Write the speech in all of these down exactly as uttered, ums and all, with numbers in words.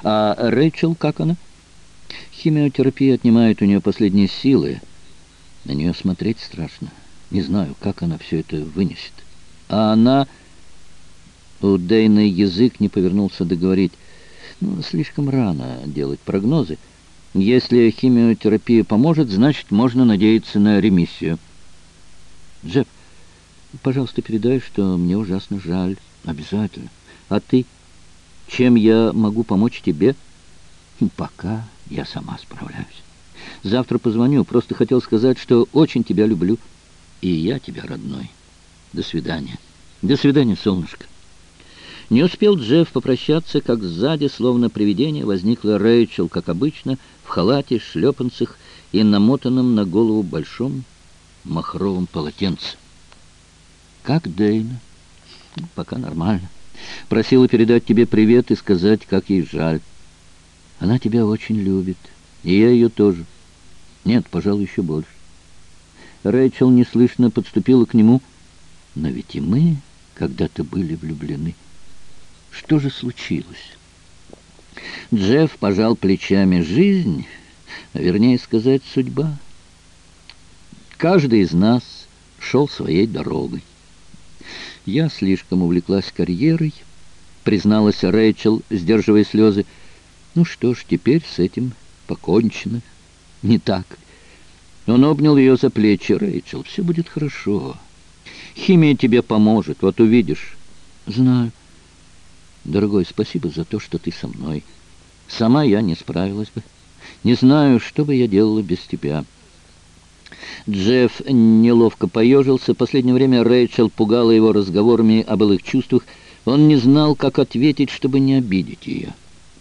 А Рэйчел, как она? Химиотерапия отнимает у нее последние силы. На нее смотреть страшно. Не знаю, как она все это вынесет. А она... У Дэйны язык не повернулся договорить. Ну, слишком рано делать прогнозы. Если химиотерапия поможет, значит, можно надеяться на ремиссию. Джефф, пожалуйста, передай, что мне ужасно жаль. Обязательно. А ты? Чем я могу помочь тебе? Пока я сама справляюсь. Завтра позвоню. Просто хотел сказать, что очень тебя люблю. И я тебя, родной. До свидания. До свидания, солнышко. Не успел Джефф попрощаться, как сзади, словно привидение, возникла Рэйчел, как обычно, в халате, шлепанцах и намотанном на голову большом махровом полотенце. «Как Дэйна?» «Пока нормально. Просила передать тебе привет и сказать, как ей жаль. Она тебя очень любит, и я ее тоже. Нет, пожалуй, еще больше». Рэйчел неслышно подступила к нему. «Но ведь и мы когда-то были влюблены. Что же случилось?» Джефф пожал плечами. «Жизнь, а вернее сказать, судьба. Каждый из нас шел своей дорогой. Я слишком увлеклась карьерой», — призналась Рэйчел, сдерживая слезы. «Ну что ж, теперь с этим покончено. Не так?» Он обнял ее за плечи. «Рэйчел, все будет хорошо. Химия тебе поможет, вот увидишь». «Знаю. Дорогой, спасибо за то, что ты со мной. Сама я не справилась бы. Не знаю, что бы я делала без тебя». Джефф неловко поежился. В последнее время Рэйчел пугала его разговорами о былых чувствах. Он не знал, как ответить, чтобы не обидеть ее.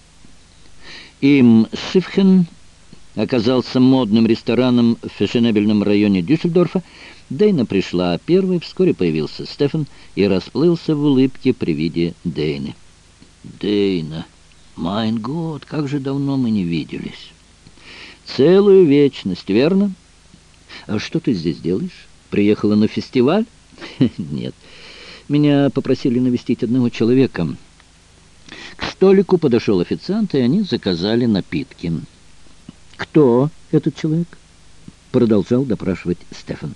Им Шифхен оказался модным рестораном в фешенебельном районе Дюссельдорфа. Дэйна пришла первой, вскоре появился Стефан и расплылся в улыбке при виде Дэйны. «Дэйна, майн год, как же давно мы не виделись!» «Целую вечность, верно? А что ты здесь делаешь? Приехала на фестиваль?» «Нет, меня попросили навестить одного человека». К столику подошел официант, и они заказали напитки. «Кто этот человек?» — продолжал допрашивать Стефан.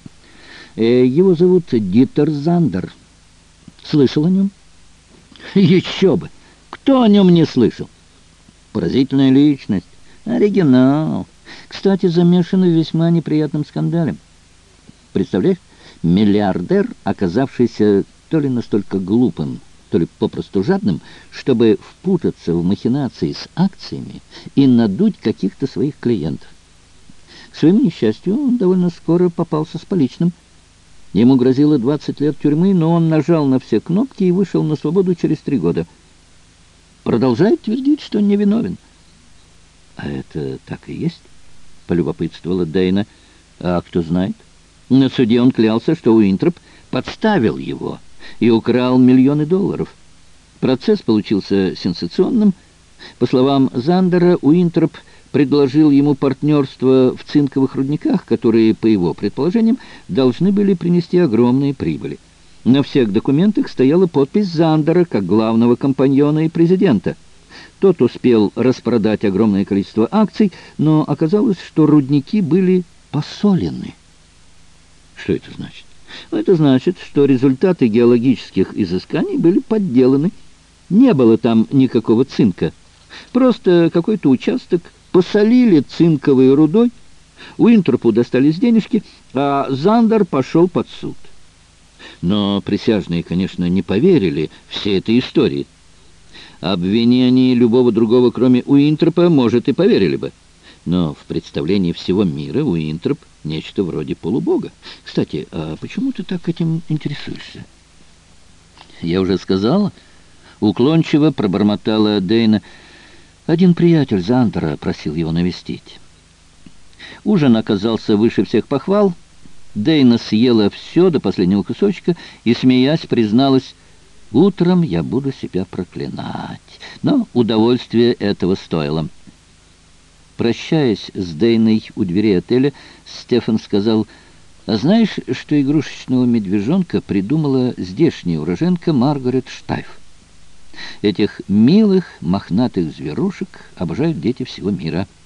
Э, «Его зовут Дитер Зандер. Слышал о нем?» «Еще бы! Кто о нем не слышал?» «Поразительная личность. Оригинал. Кстати, замешан в весьма неприятном скандале. Представляешь, миллиардер, оказавшийся то ли настолько глупым, то ли попросту жадным, чтобы впутаться в махинации с акциями и надуть каких-то своих клиентов. К своему несчастью, он довольно скоро попался с поличным. Ему грозило двадцать лет тюрьмы, но он нажал на все кнопки и вышел на свободу через три года. Продолжает твердить, что невиновен». «А это так и есть?» — полюбопытствовала Дэйна. «А кто знает? На суде он клялся, что Уинтроп подставил его и украл миллионы долларов. Процесс получился сенсационным. По словам Зандера, Уинтроп предложил ему партнерство в цинковых рудниках, которые, по его предположениям, должны были принести огромные прибыли. На всех документах стояла подпись Зандера как главного компаньона и президента. Тот успел распродать огромное количество акций, но оказалось, что рудники были посолены». «Что это значит?» «Это значит, что результаты геологических изысканий были подделаны. Не было там никакого цинка. Просто какой-то участок посолили цинковой рудой, Уинтропу достались денежки, а Зандер пошел под суд. Но присяжные, конечно, не поверили всей этой истории. Обвини они любого другого, кроме Уинтропа, может, и поверили бы. Но в представлении всего мира Уинтроп — нечто вроде полубога. Кстати, а почему ты так этим интересуешься?» «Я уже сказала», — уклончиво пробормотала Дэйна. «Один приятель Зандера просил его навестить». Ужин оказался выше всех похвал. Дэйна съела все до последнего кусочка и, смеясь, призналась: «Утром я буду себя проклинать». Но удовольствие этого стоило. Прощаясь с Дэйной у дверей отеля, Стефан сказал: «А знаешь, что игрушечного медвежонка придумала здешняя уроженка Маргарет Штайф?» Этих милых мохнатых зверушек обожают дети всего мира.